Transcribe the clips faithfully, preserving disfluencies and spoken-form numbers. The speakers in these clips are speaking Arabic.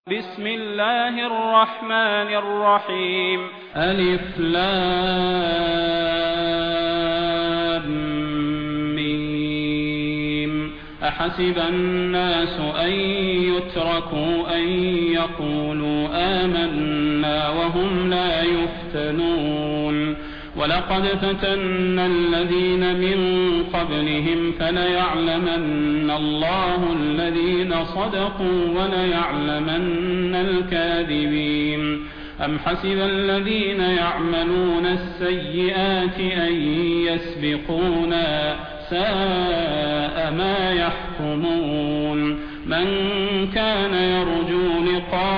بسم الله الرحمن الرحيم ألف لام ميم أحسب الناس أن يتركوا أن يقولوا آمنا وهم لا يفتنون ولقد فتنا الذين من قبلهم فليعلمن الله الذين صدقوا وليعلمن الكاذبين أم حسب الذين يعملون السيئات أن يسبقونا ساء ما يحكمون من كان يرجو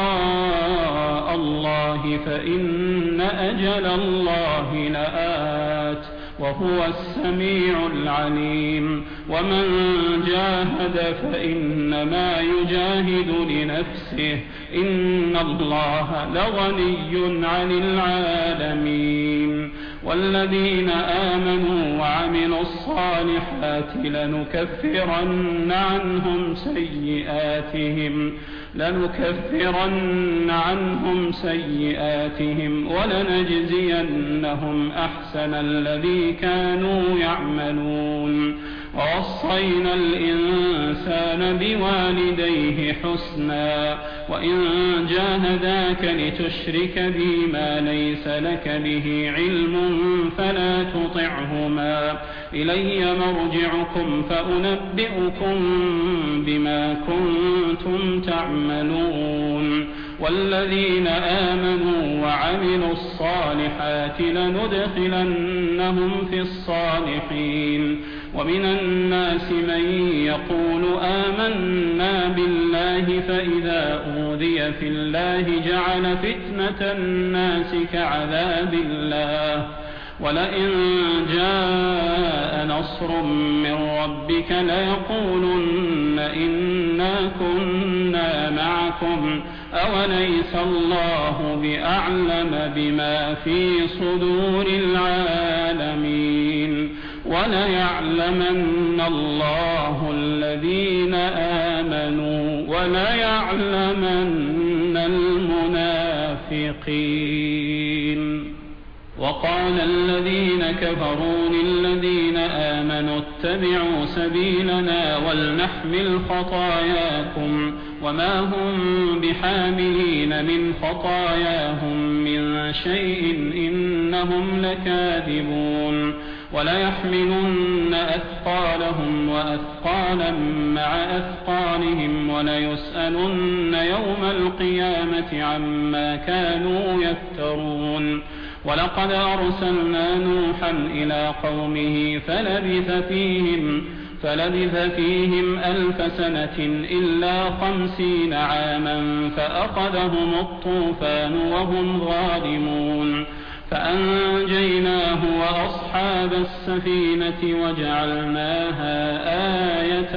لقاء الله فإن أجل الله لآت وهو السميع العليم ومن جاهد فإنما يجاهد لنفسه إن الله لغني عن العالمين والذين آمنوا وعملوا الصالحات لنكفرن عنهم سيئاتهم لنكفرن عنهم سيئاتهم ولنجزينهم أحسن الذي كانوا يعملون ووصينا الإنسان بوالديه حسنا وإن جاهداك لتشرك بي ما ليس لك به علم فلا تطعهما إلي مرجعكم فأنبئكم بما كنتم تعملون والذين آمنوا وعملوا الصالحات لندخلنهم في الصالحين ومن الناس من يقول آمنا بالله فإذا أوذي في الله جعل فتنة الناس كعذاب الله ولئن جاء نصر من ربك ليقولن إنا كنا معكم أوليس الله بأعلم بما في صدور العالمين وليعلمن الله الذين آمنوا وليعلمن المنافقين وقال الذين كفروا للذين آمنوا اتبعوا سبيلنا ولنحمل خطاياكم وما هم بحاملين من خطاياهم من شيء إنهم لكاذبون وليحملن أثقالهم وأثقالا مع أثقالهم وليسألن يوم القيامة عما كانوا يفترون ولقد أرسلنا نوحا إلى قومه فلبث فيهم فلبث فيهم ألف سنة إلا خمسين عاما فأخذهم الطوفان وهم ظالمون فأنجيناه وأصحاب السفينة وجعلناها آية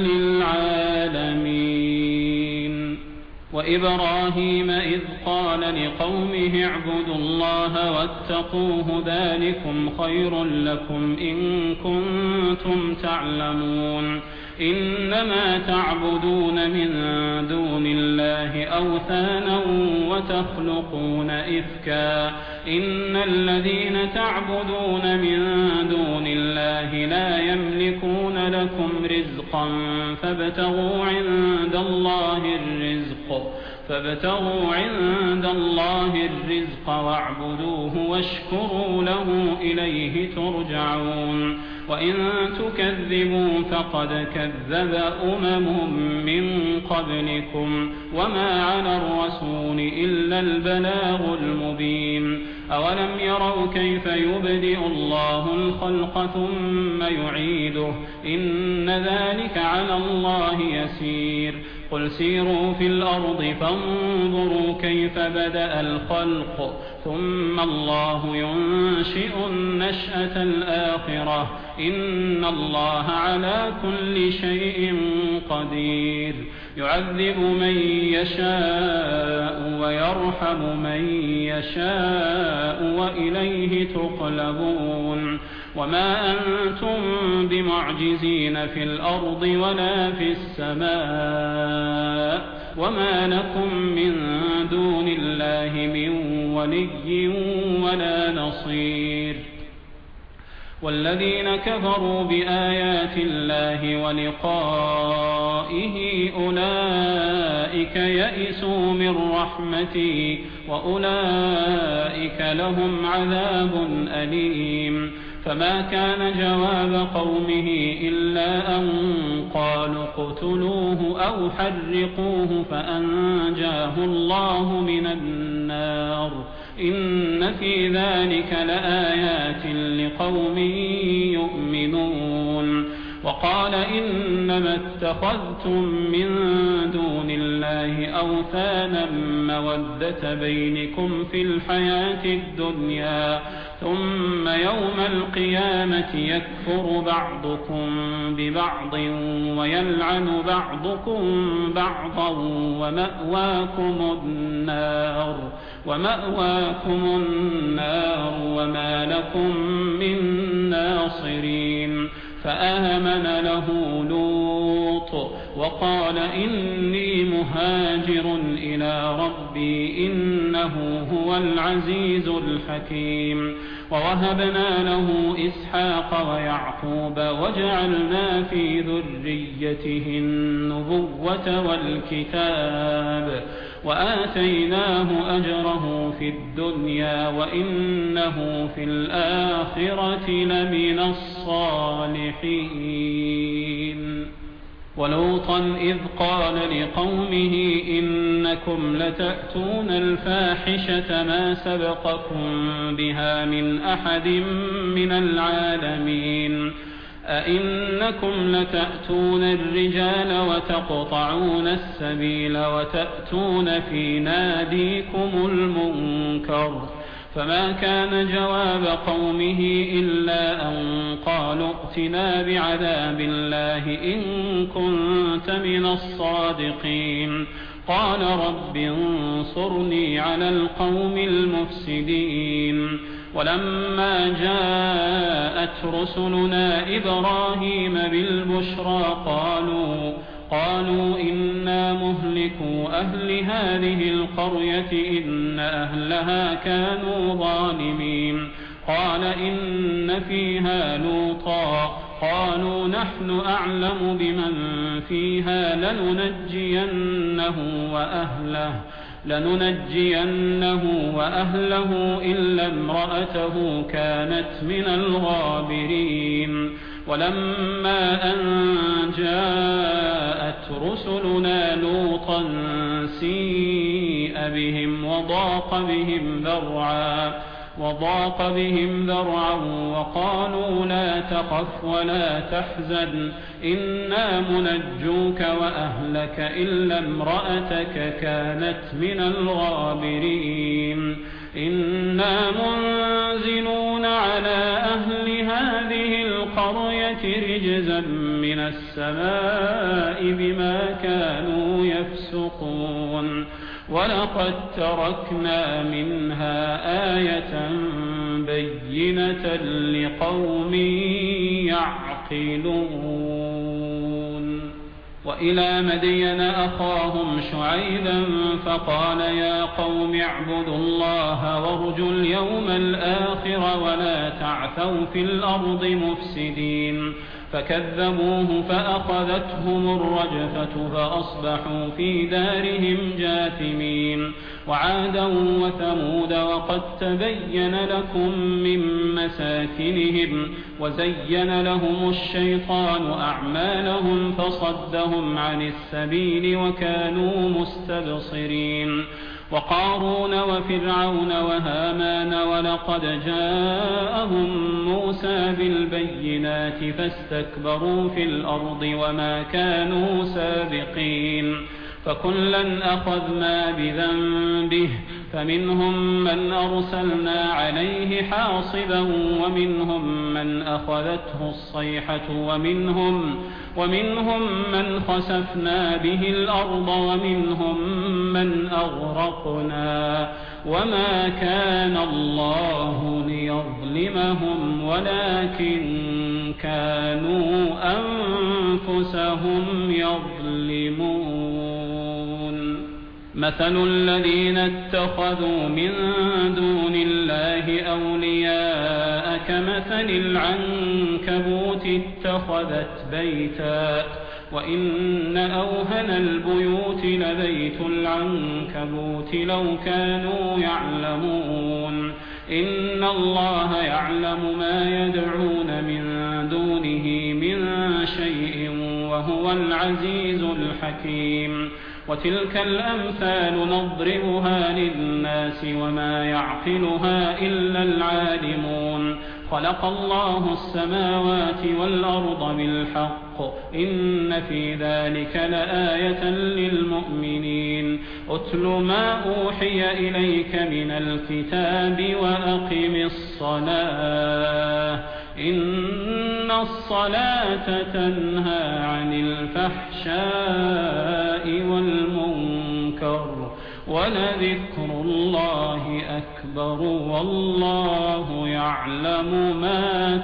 للعالمين وإبراهيم إذ قال لقومه اعبدوا الله واتقوه ذلكم خير لكم إن كنتم تعلمون إنما تعبدون من دون الله أوثانا وتخلقون إفكا إن الذين تعبدون من دون الله لا يملكون لكم رزقا فابتغوا عند الله الرزق فابتغوا عند الله الرزق واعبدوه واشكروا له إليه ترجعون وإن تكذبوا فقد كذب أمم من قبلكم وما على الرسول إلا البلاغ المبين أولم يروا كيف يبدئ الله الخلق ثم يعيده إن ذلك على الله يسير قل سيروا في الأرض فانظروا كيف بدأ الخلق ثم الله ينشئ النشأة الآخرة إن الله على كل شيء قدير يعذب من يشاء ويرحم من يشاء وإليه تقلبون وما أنتم بمعجزين في الأرض ولا في السماء وما لكم من ولي ولا نصير. والذين كفروا بآيات الله ولقائه أولئك يئسوا من رحمتي وأولئك لهم عذاب أليم. فما كان جواب قومه إلا أن قالوا اقتلوه أو حرقوه فأنجاه الله من النار. إن في ذلك لآيات لقوم يؤمنون. وقال إنما اتخذتم من دون الله أوثانا مودة بينكم في الحياة الدنيا ثم يوم القيامة يكفر بعضكم ببعض ويلعن بعضكم بعضا ومأواكم النار ومأواكم النار وما لكم من ناصرين. فآمن له لوط وقال إني مهاجر إلى ربي إنه هو العزيز الحكيم. ووهبنا له إسحاق ويعقوب وجعلنا في ذريته النبوة والكتاب وآتيناه أجره في الدنيا وإنه في الآخرة لمن الصالحين. ولوطا إذ قال لقومه إنكم لتأتون الفاحشة ما سبقكم بها من أحد من العالمين. أئنكم لتأتون الرجال وتقطعون السبيل وتأتون في ناديكم المنكر. فما كان جواب قومه إلا أن قالوا ائتنا بعذاب الله إن كنت من الصادقين. قال رب انصرني على القوم المفسدين. ولما جاءت رسلنا إبراهيم بالبشرى قالوا قالوا إنا مهلكوا أهل هذه القرية إن أهلها كانوا ظالمين. قال إن فيها لوطا قالوا نحن أعلم بمن فيها لننجينه وأهله لننجينه وأهله إلا امرأته كانت من الغابرين. ولما أن جاءت رسلنا لوطا سيء بهم وضاق بهم ذرعا وضاق بهم ذرعا وقالوا لا تخف ولا تحزن إنا منجوك وأهلك إلا امرأتك كانت من الغابرين. إنا منزلون على أهل هذه القرية رجزا من السماء بما كانوا يفسقون. ولقد تركنا منها آية بينة لقوم يعقلون. وإلى مدين أخاهم شعيبا فقال يا قوم اعبدوا الله وارجوا اليوم الآخر ولا تعثوا في الأرض مفسدين. فكذبوه فأخذتهم الرجفة فأصبحوا في دارهم جاثمين. وعادا وثمود وقد تبين لكم من مساكنهم وزين لهم الشيطان أعمالهم فصدهم عن السبيل وكانوا مستبصرين. وقارون وفرعون وهامان ولقد جاءهم موسى بالبينات فاستكبروا في الأرض وما كانوا سابقين. فكلا أخذنا بذنبه فمنهم من أرسلنا عليه حاصبا ومنهم من أخذته الصيحة ومنهم, ومنهم من خسفنا به الأرض ومنهم من أغرقنا. وما كان الله ليظلمهم ولكن كانوا أنفسهم يظلمون. مثل الذين اتخذوا من دون الله أولياء كمثل العنكبوت اتخذت بيتا وإن أوهن البيوت لبيت العنكبوت لو كانوا يعلمون إن الله يعلم ما يدعون من دونه من شيء وهو العزيز الحكيم وتلك الأمثال نضربها للناس وما يعقلها إلا العالمون خلق الله السماوات والأرض بالحق إن في ذلك لآية للمؤمنين أتل ما أوحي إليك من الكتاب وأقم الصلاة إن الصلاة تنهى عن الفحشاء والمنكر ولذكر الله أكبر والله يعلم ما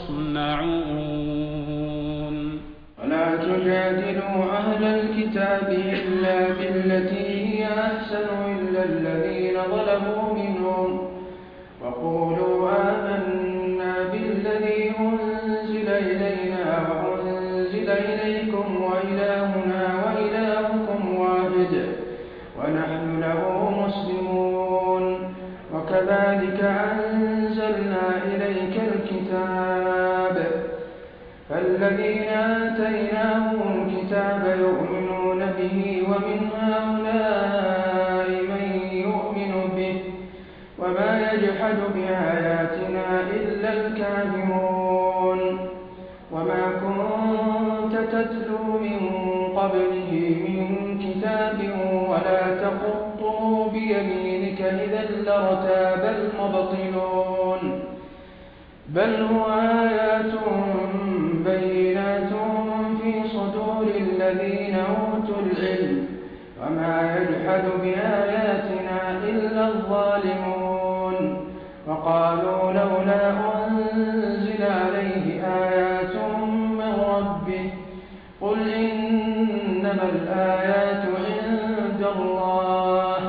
تصنعون ولا تجادلوا أهل الكتاب إلا بالتي هي أحسن إلا الذين ظلموا منهم وقولوا آمنا بالذي أنزل إلينا وأنزل إليكم وإلهنا وإلهكم واحد ونحن له مسلمون وكذلك أنزلنا إليك الكتاب فالذين آتيناهم الكتاب يؤمنون به ومن هؤلاء من يؤمن به وما يجحد بآياتنا إلا الكافرون وما كنت تتلو من قبله من كتاب ولا تخطه بيمينك إذا لارتاب المبطلون بل هو آيات بينات في صدور الذين أوتوا العلم وما يجحد بآياتنا إلا الظالمون وقالوا لولا أنزل عليه آيات من ربه قل إنما الآيات عند الله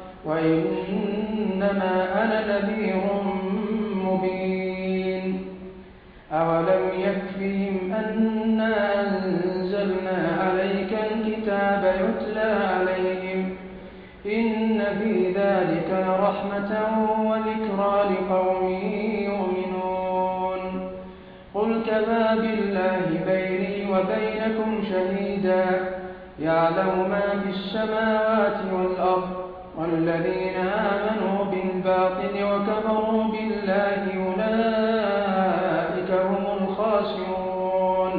وإنما أنا نذير مبين أولم يكفهم أنا أنزلنا عليك الكتاب يتلى عليهم إن في ذلك لرحمة وذكرى لقوم يؤمنون قل كفى بالله بيني وبينكم شهيدا يعلم ما في السماوات والأرض والذين آمنوا بالباطل وكفروا بالله أولئك هم الخاسرون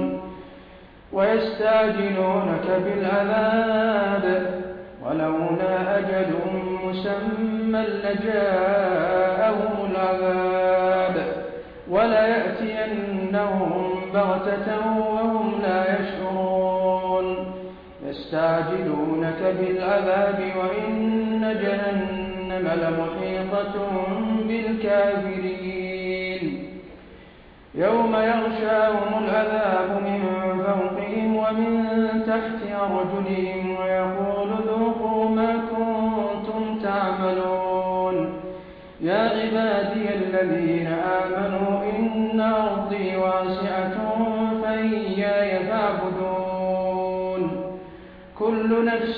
ويستعجلونك بالعذاب ولولا أجل مسمى لجاءهم العذاب وليأتينهم بغتة وهم لا يشعرون يستعجلونك بالعذاب وإن جهنم لمحيطة بالكافرين يوم يغشاهم العذاب من فوقهم ومن تحت أرجلهم ويقول ذوقوا ما كنتم تعملون يا عبادي الذين آمنوا إن أرضي واسعة فإياي فاعبدون كل نفس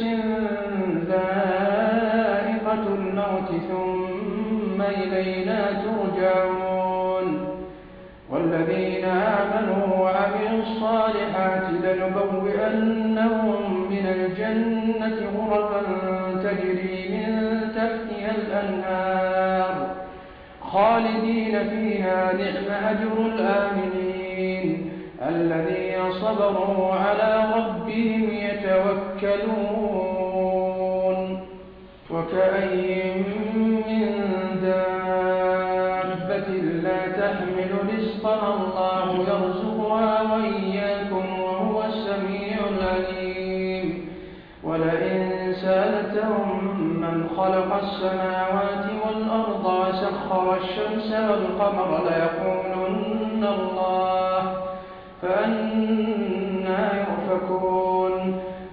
ذائقة الموت ثم إلينا ترجعون والذين آمنوا وعملوا الصالحات لنبوئنهم من الجنة غرفا تجري من تحتها الأنهار خالدين فيها نعم أجر الآمنين الذين صبروا على ربهم يتوكلون وكأي من دابة لا تحمل رزقها الله يرزقها وإياكم وهو السميع العليم ولئن سألتهم من خلق السماوات والأرض وسخر الشمس والقمر ليقولن الله فأنى يؤفكون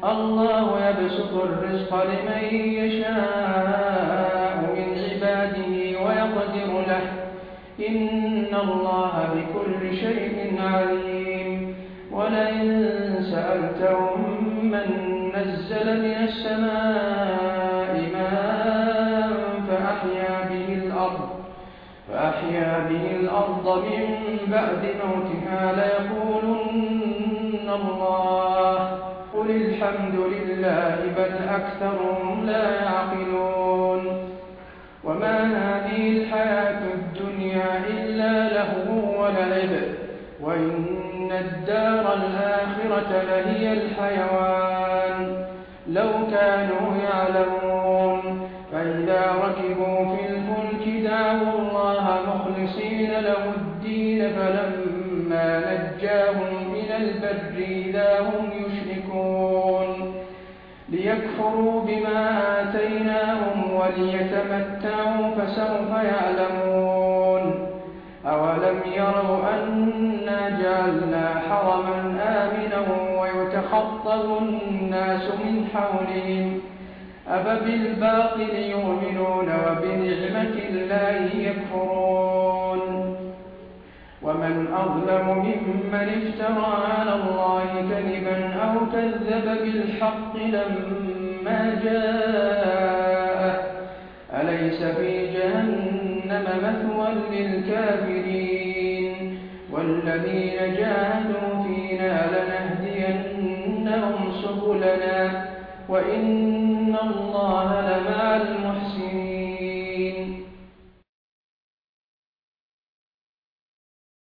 الله يبسط الرزق لمن يشاء من عباده ويقدر له إن الله بكل شيء عليم ولئن سألتهم من نزل من السماء ماء فأحيا به الأرض فأحيا به الأرض من بعد موتها ليقولن الله قل الحمد لله بل أكثرهم لا يعقلون وما هذه الحياة الدنيا إلا لهو ولعب وإن الدار الآخرة لهي الحيوان لو كانوا يعلمون فإذا ركبوا في الفلك دعوا الله مخلصين له الدين فلما نجاهم إلى البر إذا هم يشركون ليكفروا بما آتيناهم وليتمتعوا فسوف يعلمون أولم يروا أنا جعلنا حرما آمنا ويتخطف الناس من حولهم أفبالباطل يؤمنون وبنعمة الله يكفرون ومن أظلم ممن افترى على الله كذبا أو كذب بالحق لما جاءه أليس في جهنم مثوى للكافرين والذين جاهدوا فينا لنهدينهم سبلنا وإن الله لمع المحسنين